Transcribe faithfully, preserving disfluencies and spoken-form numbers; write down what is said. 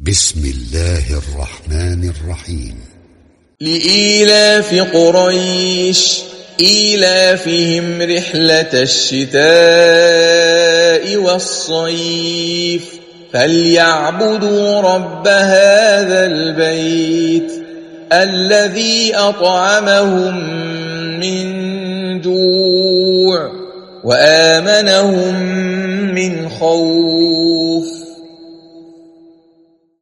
بسم الله الرحمن الرحيم. لإيلاف قريش إيلافهم رحلة الشتاء والصيف فليعبدوا رب هذا البيت الذي أطعمهم من جوع وآمنهم من خوف.